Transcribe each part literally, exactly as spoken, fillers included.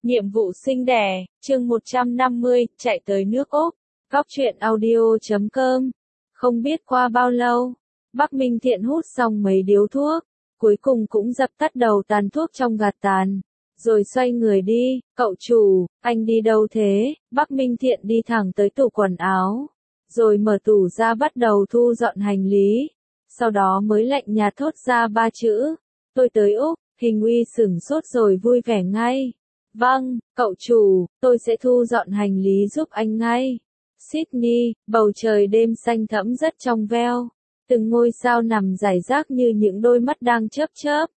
Nhiệm vụ sinh đẻ, chương một trăm năm mươi, chạy tới nước Úc. Góc truyện audio chấm com. Không biết qua bao lâu, Bắc Minh Thiện hút xong mấy điếu thuốc, cuối cùng cũng dập tắt đầu tàn thuốc trong gạt tàn, rồi xoay người đi. Cậu chủ, anh đi đâu thế? Bắc Minh Thiện đi thẳng tới tủ quần áo, rồi mở tủ ra bắt đầu thu dọn hành lý, sau đó mới lạnh nhạt thốt ra ba chữ: tôi tới Úc. Hình Uy sửng sốt rồi vui vẻ ngay. Vâng, cậu chủ, tôi sẽ thu dọn hành lý giúp anh ngay. Sydney, bầu trời đêm xanh thẫm rất trong veo. Từng ngôi sao nằm rải rác như những đôi mắt đang chớp chớp.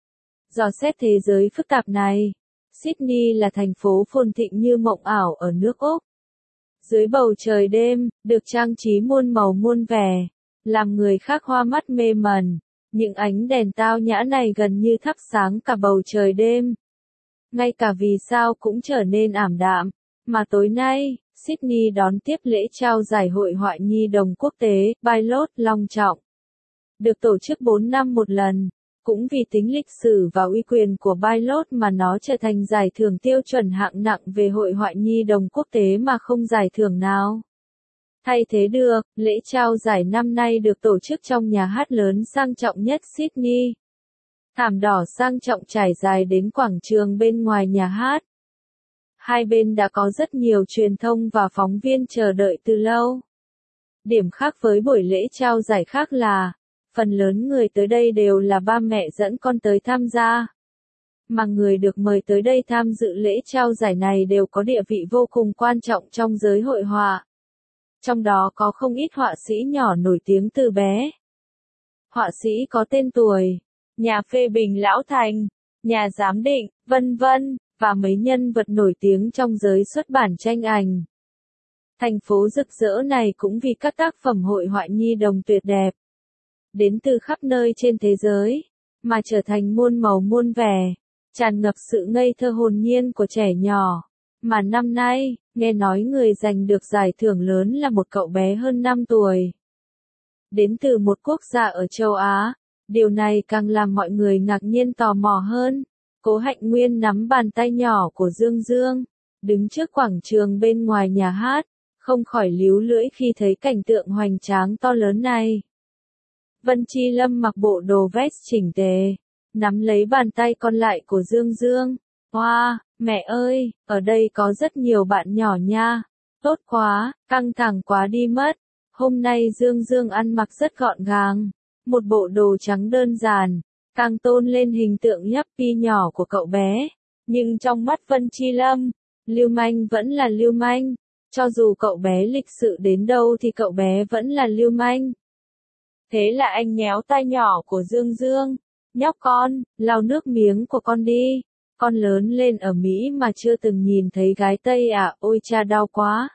Dò xét thế giới phức tạp này, Sydney là thành phố phồn thịnh như mộng ảo ở nước Úc. Dưới bầu trời đêm, được trang trí muôn màu muôn vẻ, làm người khác hoa mắt mê mẩn. Những ánh đèn tao nhã này gần như thắp sáng cả bầu trời đêm. Ngay cả vì sao cũng trở nên ảm đạm, mà tối nay, Sydney đón tiếp lễ trao giải hội họa nhi đồng quốc tế, Pilot, long trọng. Được tổ chức bốn năm một lần, cũng vì tính lịch sử và uy quyền của Pilot mà nó trở thành giải thưởng tiêu chuẩn hạng nặng về hội họa nhi đồng quốc tế mà không giải thưởng nào thay thế được. Lễ trao giải năm nay được tổ chức trong nhà hát lớn sang trọng nhất Sydney. Thảm đỏ sang trọng trải dài đến quảng trường bên ngoài nhà hát. Hai bên đã có rất nhiều truyền thông và phóng viên chờ đợi từ lâu. Điểm khác với buổi lễ trao giải khác là, phần lớn người tới đây đều là ba mẹ dẫn con tới tham gia. Mà người được mời tới đây tham dự lễ trao giải này đều có địa vị vô cùng quan trọng trong giới hội họa. Trong đó có không ít họa sĩ nhỏ nổi tiếng từ bé. Họa sĩ có tên tuổi, nhà phê bình Lão Thành, nhà giám định, vân vân, và mấy nhân vật nổi tiếng trong giới xuất bản tranh ảnh. Thành phố rực rỡ này cũng vì các tác phẩm hội họa nhi đồng tuyệt đẹp, đến từ khắp nơi trên thế giới, mà trở thành muôn màu muôn vẻ, tràn ngập sự ngây thơ hồn nhiên của trẻ nhỏ. Mà năm nay, nghe nói người giành được giải thưởng lớn là một cậu bé hơn năm tuổi. Đến từ một quốc gia ở châu Á, điều này càng làm mọi người ngạc nhiên tò mò hơn. Cố Hạnh Nguyên nắm bàn tay nhỏ của Dương Dương, đứng trước quảng trường bên ngoài nhà hát, không khỏi líu lưỡi khi thấy cảnh tượng hoành tráng to lớn này. Vân Chi Lâm mặc bộ đồ vest chỉnh tề, nắm lấy bàn tay còn lại của Dương Dương. Wow, mẹ ơi, ở đây có rất nhiều bạn nhỏ nha. Tốt quá, căng thẳng quá đi mất. Hôm nay Dương Dương ăn mặc rất gọn gàng, một bộ đồ trắng đơn giản, càng tôn lên hình tượng yuppie nhỏ của cậu bé. Nhưng trong mắt Vân Chi Lâm, lưu manh vẫn là lưu manh. Cho dù cậu bé lịch sự đến đâu thì cậu bé vẫn là lưu manh. Thế là anh nhéo tay nhỏ của Dương Dương. Nhóc con, lau nước miếng của con đi. Con lớn lên ở Mỹ mà chưa từng nhìn thấy gái Tây à, ôi cha đau quá.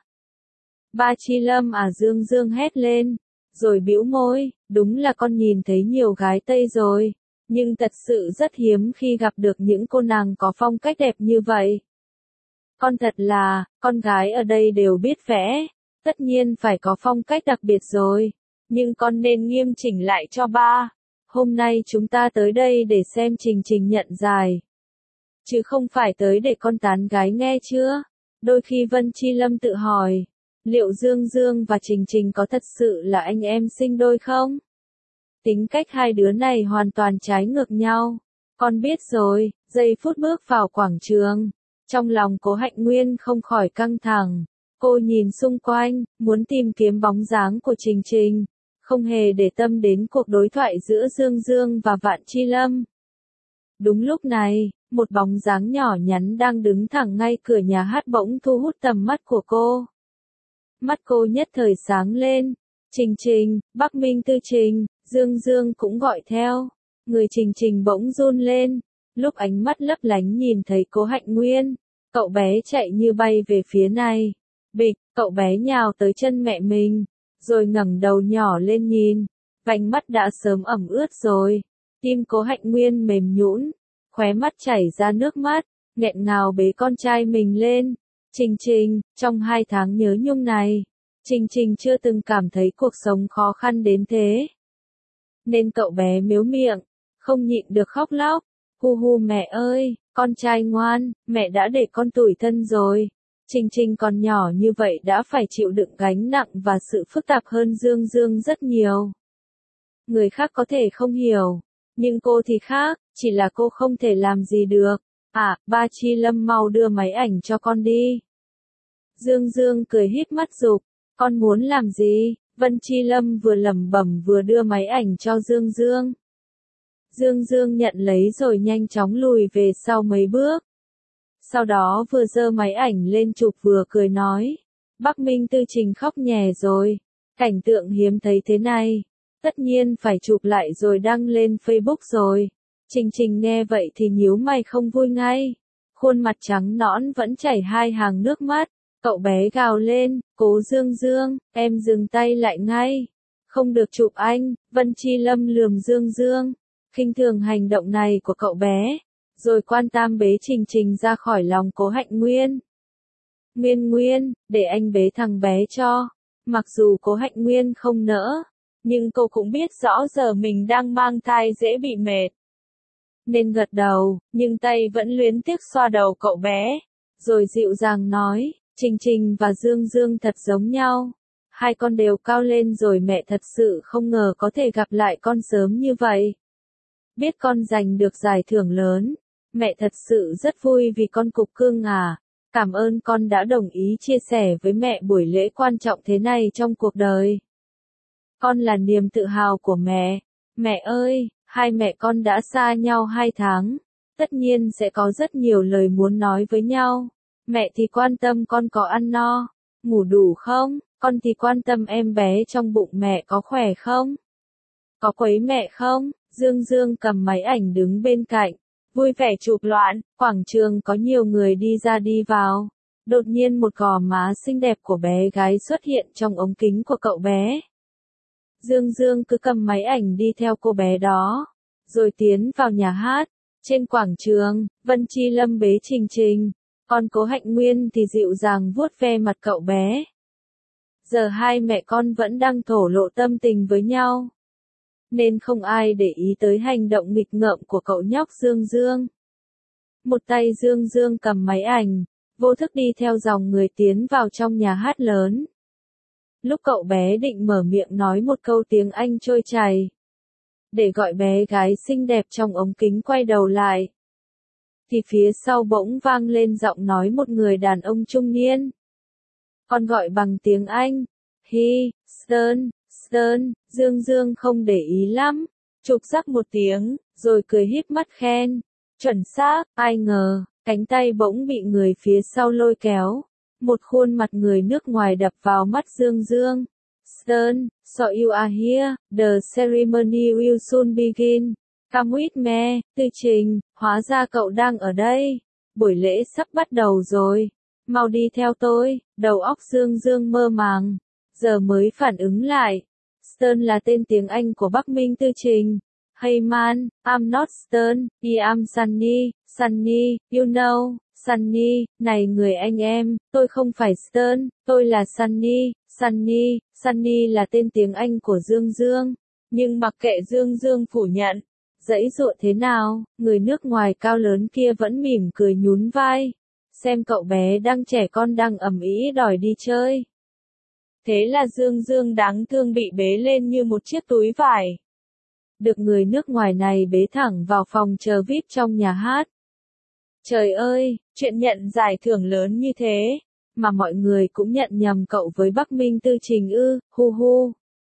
Ba Chi Lâm à, Dương Dương hét lên, rồi bĩu môi, đúng là con nhìn thấy nhiều gái Tây rồi, nhưng thật sự rất hiếm khi gặp được những cô nàng có phong cách đẹp như vậy. Con thật là, con gái ở đây đều biết vẽ, tất nhiên phải có phong cách đặc biệt rồi, nhưng con nên nghiêm chỉnh lại cho ba. Hôm nay chúng ta tới đây để xem Trình Trình nhận giải, chứ không phải tới để con tán gái nghe chưa? Đôi khi Vân Chi Lâm tự hỏi, liệu Dương Dương và Trình Trình có thật sự là anh em sinh đôi không? Tính cách hai đứa này hoàn toàn trái ngược nhau. Con biết rồi. Giây phút bước vào quảng trường, trong lòng Cố Hạnh Nguyên không khỏi căng thẳng. Cô nhìn xung quanh, muốn tìm kiếm bóng dáng của Trình Trình, không hề để tâm đến cuộc đối thoại giữa Dương Dương và Vạn Chi Lâm. Đúng lúc này, một bóng dáng nhỏ nhắn đang đứng thẳng ngay cửa nhà hát bỗng thu hút tầm mắt của cô. Mắt cô nhất thời sáng lên. Trình Trình, Bắc Minh Tư Trình. Dương Dương cũng gọi theo. Người Trình Trình bỗng run lên, lúc ánh mắt lấp lánh nhìn thấy Cố Hạnh Nguyên. Cậu bé chạy như bay về phía này. Bịch, cậu bé nhào tới chân mẹ mình, rồi ngẩng đầu nhỏ lên nhìn. Vành mắt đã sớm ẩm ướt rồi. Tim Cố Hạnh Nguyên mềm nhũn, khóe mắt chảy ra nước mắt, nghẹn ngào bế con trai mình lên. Trình Trình, trong hai tháng nhớ nhung này, Trình Trình chưa từng cảm thấy cuộc sống khó khăn đến thế. Nên cậu bé mếu miệng, không nhịn được khóc lóc. Hu hu mẹ ơi, Con trai ngoan, mẹ đã để con tủi thân rồi. Trình Trình còn nhỏ như vậy đã phải chịu đựng gánh nặng và sự phức tạp hơn Dương Dương rất nhiều. Người khác có thể không hiểu, nhưng cô thì khác, chỉ là cô không thể làm gì được. À, ba Chi Lâm mau đưa máy ảnh cho con đi. Dương Dương cười híp mắt giục, con muốn làm gì? Vân Chi Lâm vừa lẩm bẩm vừa đưa máy ảnh cho Dương Dương. Dương Dương nhận lấy rồi nhanh chóng lùi về sau mấy bước. Sau đó vừa giơ máy ảnh lên chụp vừa cười nói. Bắc Minh Tư Trình khóc nhè rồi. Cảnh tượng hiếm thấy thế này. Tất nhiên phải chụp lại rồi đăng lên Facebook rồi. Trình Trình nghe vậy thì nhíu mày không vui ngay. Khuôn mặt trắng nõn vẫn chảy hai hàng nước mắt. Cậu bé gào lên, Cố Dương Dương, em dừng tay lại ngay. Không được chụp anh. Vân Chi Lâm lườm Dương Dương. Khinh thường hành động này của cậu bé. Rồi quan tam bế Trình Trình ra khỏi lòng Cố Hạnh Nguyên. Nguyên Nguyên, để anh bế thằng bé cho. Mặc dù Cố Hạnh Nguyên không nỡ, nhưng cô cũng biết rõ giờ mình đang mang thai dễ bị mệt. Nên gật đầu, nhưng tay vẫn luyến tiếc xoa đầu cậu bé. Rồi dịu dàng nói, Trình Trình và Dương Dương thật giống nhau. Hai con đều cao lên rồi, mẹ thật sự không ngờ có thể gặp lại con sớm như vậy. Biết con giành được giải thưởng lớn. Mẹ thật sự rất vui vì con Cục Cưng à. Cảm ơn con đã đồng ý chia sẻ với mẹ buổi lễ quan trọng thế này trong cuộc đời. Con là niềm tự hào của mẹ. Mẹ ơi, hai mẹ con đã xa nhau hai tháng. Tất nhiên sẽ có rất nhiều lời muốn nói với nhau. Mẹ thì quan tâm con có ăn no, ngủ đủ không, con thì quan tâm em bé trong bụng mẹ có khỏe không, có quấy mẹ không. Dương Dương cầm máy ảnh đứng bên cạnh, vui vẻ chụp loạn. Quảng trường có nhiều người đi ra đi vào. Đột nhiên một gò má xinh đẹp của bé gái xuất hiện trong ống kính của cậu bé. Dương Dương cứ cầm máy ảnh đi theo cô bé đó, rồi tiến vào nhà hát. Trên quảng trường, Vân Chi Lâm bế Trình Trình, còn Cố Hạnh Nguyên thì dịu dàng vuốt ve mặt cậu bé. Giờ hai mẹ con vẫn đang thổ lộ tâm tình với nhau, nên không ai để ý tới hành động nghịch ngợm của cậu nhóc Dương Dương. Một tay Dương Dương cầm máy ảnh, vô thức đi theo dòng người tiến vào trong nhà hát lớn. Lúc cậu bé định mở miệng nói một câu tiếng Anh trôi chảy, để gọi bé gái xinh đẹp trong ống kính quay đầu lại, thì phía sau bỗng vang lên giọng nói một người đàn ông trung niên. Còn gọi bằng tiếng Anh. He, Stern, Stern. Dương Dương không để ý lắm, chụp rắc một tiếng, rồi cười híp mắt khen. Chuẩn xác. Ai ngờ, cánh tay bỗng bị người phía sau lôi kéo. Một khuôn mặt người nước ngoài đập vào mắt Dương Dương. Stern, so you are here, the ceremony will soon begin. Come with me. Tư Trình, hóa ra cậu đang ở đây. Buổi lễ sắp bắt đầu rồi. Mau đi theo tôi. Đầu óc Dương Dương mơ màng, giờ mới phản ứng lại. Stern là tên tiếng Anh của Bắc Minh Tư Trình. Hey man, I'm not Stern, I'm Sunny. Sunny, you know, Sunny. Này người anh em, tôi không phải Stern, tôi là Sunny. Sunny, Sunny là tên tiếng Anh của Dương Dương. Nhưng mặc kệ Dương Dương phủ nhận, dãy dụa thế nào, người nước ngoài cao lớn kia vẫn mỉm cười nhún vai. Xem cậu bé đang trẻ con đang ầm ĩ đòi đi chơi. Thế là Dương Dương đáng thương bị bế lên như một chiếc túi vải. Được người nước ngoài này bế thẳng vào phòng chờ vi ai pi trong nhà hát. Trời ơi, chuyện nhận giải thưởng lớn như thế, mà mọi người cũng nhận nhầm cậu với Bắc Minh Tư Trình ư, hu hu.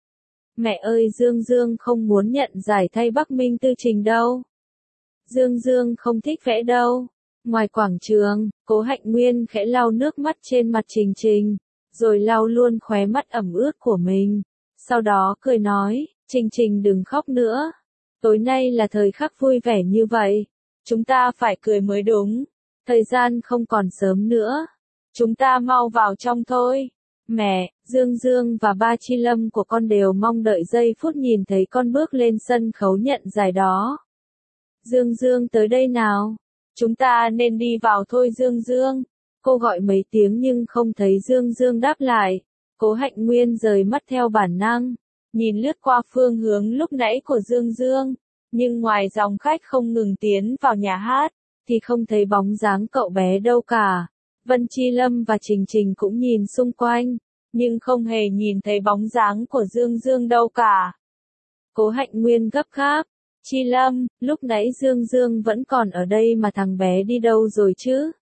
Mẹ ơi, Dương Dương không muốn nhận giải thay Bắc Minh Tư Trình đâu. Dương Dương không thích vẽ đâu. Ngoài quảng trường, Cố Hạnh Nguyên khẽ lau nước mắt trên mặt Trình Trình, rồi lau luôn khóe mắt ẩm ướt của mình. Sau đó cười nói, Trình Trình đừng khóc nữa. Tối nay là thời khắc vui vẻ như vậy. Chúng ta phải cười mới đúng. Thời gian không còn sớm nữa. Chúng ta mau vào trong thôi. Mẹ, Dương Dương và ba Chi Lâm của con đều mong đợi giây phút nhìn thấy con bước lên sân khấu nhận giải đó. Dương Dương tới đây nào. Chúng ta nên đi vào thôi Dương Dương. Cô gọi mấy tiếng nhưng không thấy Dương Dương đáp lại. Cố Hạnh Nguyên rời mắt theo bản năng, nhìn lướt qua phương hướng lúc nãy của Dương Dương. Nhưng ngoài dòng khách không ngừng tiến vào nhà hát, thì không thấy bóng dáng cậu bé đâu cả. Vân Chi Lâm và Trình Trình cũng nhìn xung quanh, nhưng không hề nhìn thấy bóng dáng của Dương Dương đâu cả. Cố Hạnh Nguyên gấp gáp, Chi Lâm, lúc nãy Dương Dương vẫn còn ở đây mà thằng bé đi đâu rồi chứ?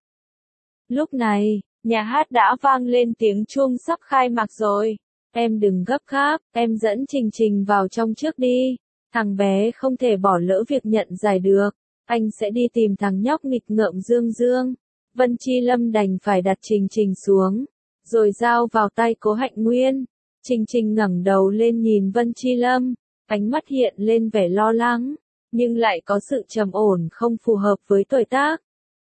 Lúc này, nhà hát đã vang lên tiếng chuông sắp khai mạc rồi. Em đừng gấp gáp, em dẫn Trình Trình vào trong trước đi. Thằng bé không thể bỏ lỡ việc nhận giải được. Anh sẽ đi tìm thằng nhóc nghịch ngợm Dương Dương. Vân Chi Lâm đành phải đặt Trình Trình xuống, rồi giao vào tay Cố Hạnh Nguyên. Trình Trình ngẩng đầu lên nhìn Vân Chi Lâm, ánh mắt hiện lên vẻ lo lắng, nhưng lại có sự trầm ổn không phù hợp với tuổi tác.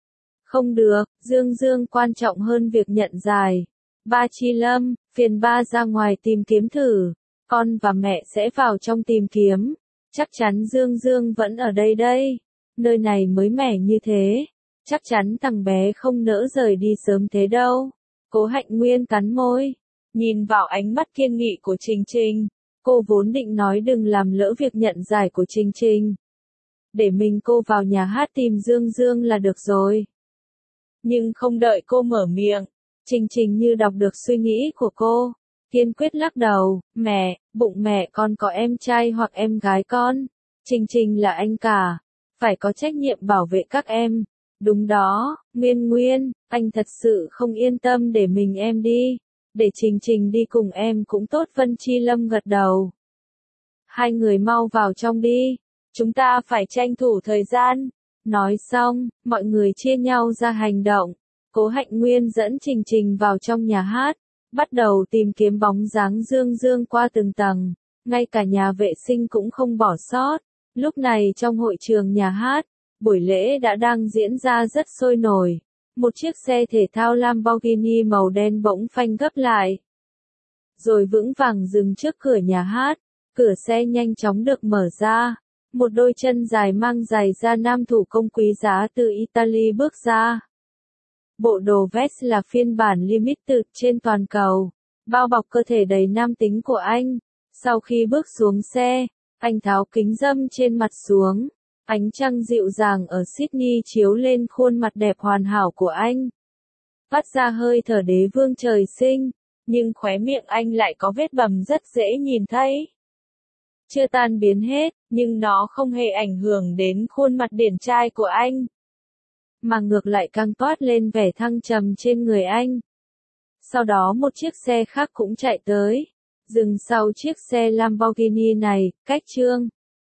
Không được, Dương Dương quan trọng hơn việc nhận giải. Ba Chi Lâm, phiền ba ra ngoài tìm kiếm thử, con và mẹ sẽ vào trong tìm kiếm. Chắc chắn Dương Dương vẫn ở đây đây, nơi này mới mẻ như thế. Chắc chắn thằng bé không nỡ rời đi sớm thế đâu. Cố Hạnh Nguyên cắn môi, nhìn vào ánh mắt kiên nghị của Trình Trình. Cô vốn định nói đừng làm lỡ việc nhận giải của Trình Trình, để mình cô vào nhà hát tìm Dương Dương là được rồi. Nhưng không đợi cô mở miệng, Trình Trình như đọc được suy nghĩ của cô, kiên quyết lắc đầu. Mẹ, bụng mẹ con có em trai hoặc em gái con. Trình Trình là anh cả, phải có trách nhiệm bảo vệ các em. Đúng đó, Nguyên Nguyên, anh thật sự không yên tâm để mình em đi. Để Trình Trình đi cùng em cũng tốt. Vân Chi Lâm gật đầu. Hai người mau vào trong đi, chúng ta phải tranh thủ thời gian. Nói xong, mọi người chia nhau ra hành động. Cố Hạnh Nguyên dẫn Trình Trình vào trong nhà hát, bắt đầu tìm kiếm bóng dáng Dương Dương qua từng tầng, ngay cả nhà vệ sinh cũng không bỏ sót. Lúc này trong hội trường nhà hát, buổi lễ đã đang diễn ra rất sôi nổi. Một chiếc xe thể thao Lamborghini màu đen bỗng phanh gấp lại, rồi vững vàng dừng trước cửa nhà hát. Cửa xe nhanh chóng được mở ra. Một đôi chân dài mang giày da nam thủ công quý giá từ Italy bước ra. Bộ đồ vest là phiên bản limited trên toàn cầu, bao bọc cơ thể đầy nam tính của anh. Sau khi bước xuống xe, anh tháo kính râm trên mặt xuống. Ánh trăng dịu dàng ở Sydney chiếu lên khuôn mặt đẹp hoàn hảo của anh, phát ra hơi thở đế vương trời sinh, nhưng khóe miệng anh lại có vết bầm rất dễ nhìn thấy. Chưa tan biến hết, nhưng nó không hề ảnh hưởng đến khuôn mặt điển trai của anh, mà ngược lại càng toát lên vẻ thăng trầm trên người anh. Sau đó một chiếc xe khác cũng chạy tới, dừng sau chiếc xe Lamborghini này. Cách Trương